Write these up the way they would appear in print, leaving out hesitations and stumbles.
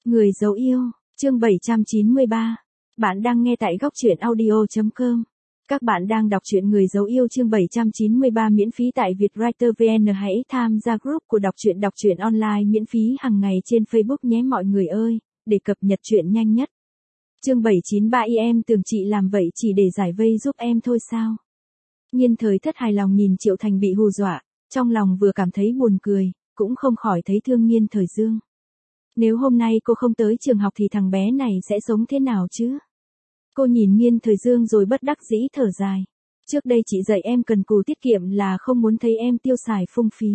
Người dấu yêu, chương 793. Bạn đang nghe tại góc truyện audio.com. Các bạn đang đọc truyện Người dấu yêu chương 793 miễn phí tại Vietwriter VN. Hãy tham gia group của đọc truyện online miễn phí hàng ngày trên Facebook nhé mọi người ơi, để cập nhật truyện nhanh nhất. Chương 793 em tưởng chị làm vậy chỉ để giải vây giúp em thôi sao? Nhiên Thời Thất hài lòng nhìn Triệu Thành bị hù dọa, trong lòng vừa cảm thấy buồn cười, cũng không khỏi thấy thương Nhiên Thời Dương. Nếu hôm nay cô không tới trường học thì thằng bé này sẽ sống thế nào chứ? Cô nhìn Nhiên Thời Dương rồi bất đắc dĩ thở dài. Trước đây chị dạy em cần cù tiết kiệm là không muốn thấy em tiêu xài phung phí.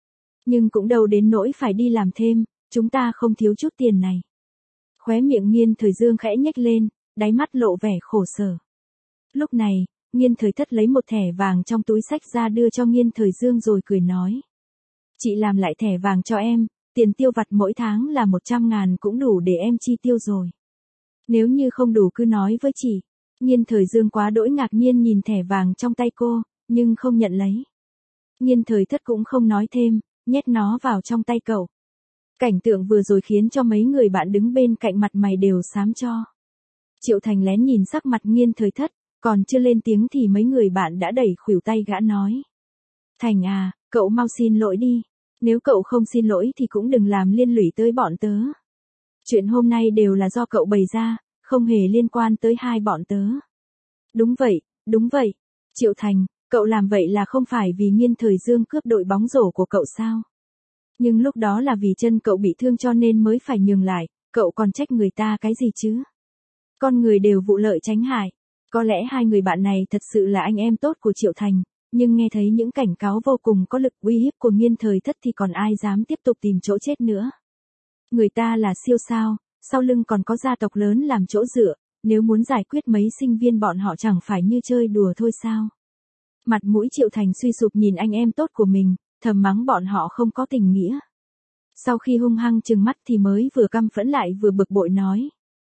Nhưng cũng đâu đến nỗi phải đi làm thêm, chúng ta không thiếu chút tiền này. Khóe miệng Nhiên Thời Dương khẽ nhếch lên, đáy mắt lộ vẻ khổ sở. Lúc này, Nhiên Thời Thất lấy một thẻ vàng trong túi xách ra đưa cho Nhiên Thời Dương rồi cười nói. Chị làm lại thẻ vàng cho em, tiền tiêu vặt mỗi tháng là 100.000 cũng đủ để em chi tiêu rồi. Nếu như không đủ cứ nói với chị. Nhiên Thời Dương quá đỗi ngạc nhiên nhìn thẻ vàng trong tay cô, nhưng không nhận lấy. Nhiên Thời Thất cũng không nói thêm, nhét nó vào trong tay cậu. Cảnh tượng vừa rồi khiến cho mấy người bạn đứng bên cạnh mặt mày đều xám cho. Triệu Thành lén nhìn sắc mặt Nhiên Thời Thất, còn chưa lên tiếng thì mấy người bạn đã đẩy khuỷu tay gã nói. Thành à, cậu mau xin lỗi đi. Nếu cậu không xin lỗi thì cũng đừng làm liên lụy tới bọn tớ. Chuyện hôm nay đều là do cậu bày ra, không hề liên quan tới hai bọn tớ. Đúng vậy. Triệu Thành, cậu làm vậy là không phải vì Nhiên Thời Dương cướp đội bóng rổ của cậu sao? Nhưng lúc đó là vì chân cậu bị thương cho nên mới phải nhường lại, cậu còn trách người ta cái gì chứ? Con người đều vụ lợi tránh hại. Có lẽ hai người bạn này thật sự là anh em tốt của Triệu Thành, nhưng nghe thấy những cảnh cáo vô cùng có lực uy hiếp của Nhiên Thời Thất thì còn ai dám tiếp tục tìm chỗ chết nữa. Người ta là siêu sao, sau lưng còn có gia tộc lớn làm chỗ dựa, nếu muốn giải quyết mấy sinh viên bọn họ chẳng phải như chơi đùa thôi sao. Mặt mũi Triệu Thành suy sụp nhìn anh em tốt của mình, thầm mắng bọn họ không có tình nghĩa. Sau khi hung hăng trừng mắt thì mới vừa căm phẫn lại vừa bực bội nói.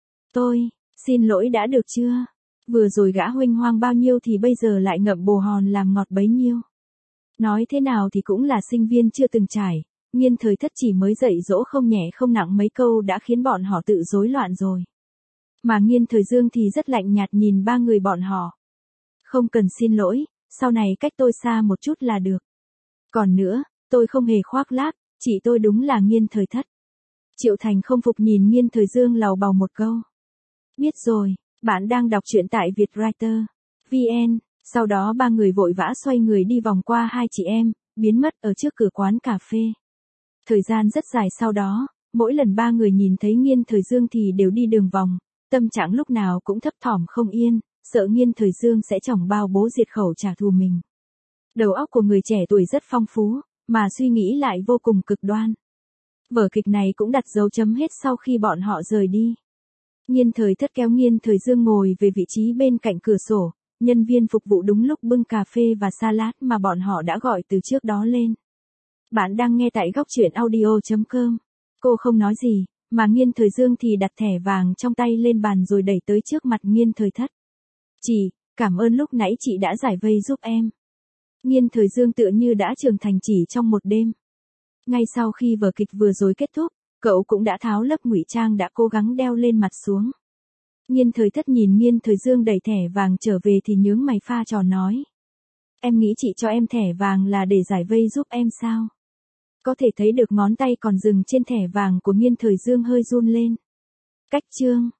Tôi, xin lỗi đã được chưa? Vừa rồi gã huênh hoang bao nhiêu thì bây giờ lại ngậm bồ hòn làm ngọt bấy nhiêu. Nói thế nào thì cũng là sinh viên chưa từng trải, Nhiên Thời Thất chỉ mới dạy dỗ không nhẹ không nặng mấy câu đã khiến bọn họ tự rối loạn rồi. Mà Nhiên Thời Dương thì rất lạnh nhạt nhìn ba người bọn họ. Không cần xin lỗi, sau này cách tôi xa một chút là được. Còn nữa, tôi không hề khoác lác, chỉ tôi đúng là Nhiên Thời Thất. Triệu Thành không phục nhìn Nhiên Thời Dương lầu bầu một câu. Biết rồi. Bạn đang đọc truyện tại Vietwriter VN. Sau đó ba người vội vã xoay người đi vòng qua hai chị em, biến mất ở trước cửa quán cà phê. Thời gian rất dài sau đó, mỗi lần ba người nhìn thấy Nhiên Thời Dương thì đều đi đường vòng, tâm trạng lúc nào cũng thấp thỏm không yên, sợ Nhiên Thời Dương sẽ chỏng bao bố diệt khẩu trả thù mình. Đầu óc của người trẻ tuổi rất phong phú, mà suy nghĩ lại vô cùng cực đoan. Vở kịch này cũng đặt dấu chấm hết sau khi bọn họ rời đi. Nhiên Thời Thất kéo Nhiên Thời Dương ngồi về vị trí bên cạnh cửa sổ, nhân viên phục vụ đúng lúc bưng cà phê và salad mà bọn họ đã gọi từ trước đó lên. Bạn đang nghe tại góc truyện audio.com. Cô không nói gì, mà Nhiên Thời Dương thì đặt thẻ vàng trong tay lên bàn rồi đẩy tới trước mặt Nhiên Thời Thất. Chị, cảm ơn lúc nãy chị đã giải vây giúp em. Nhiên Thời Dương tựa như đã trưởng thành chỉ trong một đêm. Ngay sau khi vở kịch vừa rồi kết thúc, cậu cũng đã tháo lớp ngụy trang đã cố gắng đeo lên mặt xuống. Nhiên Thời Thất nhìn Nhiên Thời Dương đẩy thẻ vàng trở về thì nhướng mày pha trò nói. Em nghĩ chị cho em thẻ vàng là để giải vây giúp em sao? Có thể thấy được ngón tay còn dừng trên thẻ vàng của Nhiên Thời Dương hơi run lên. Cách chương.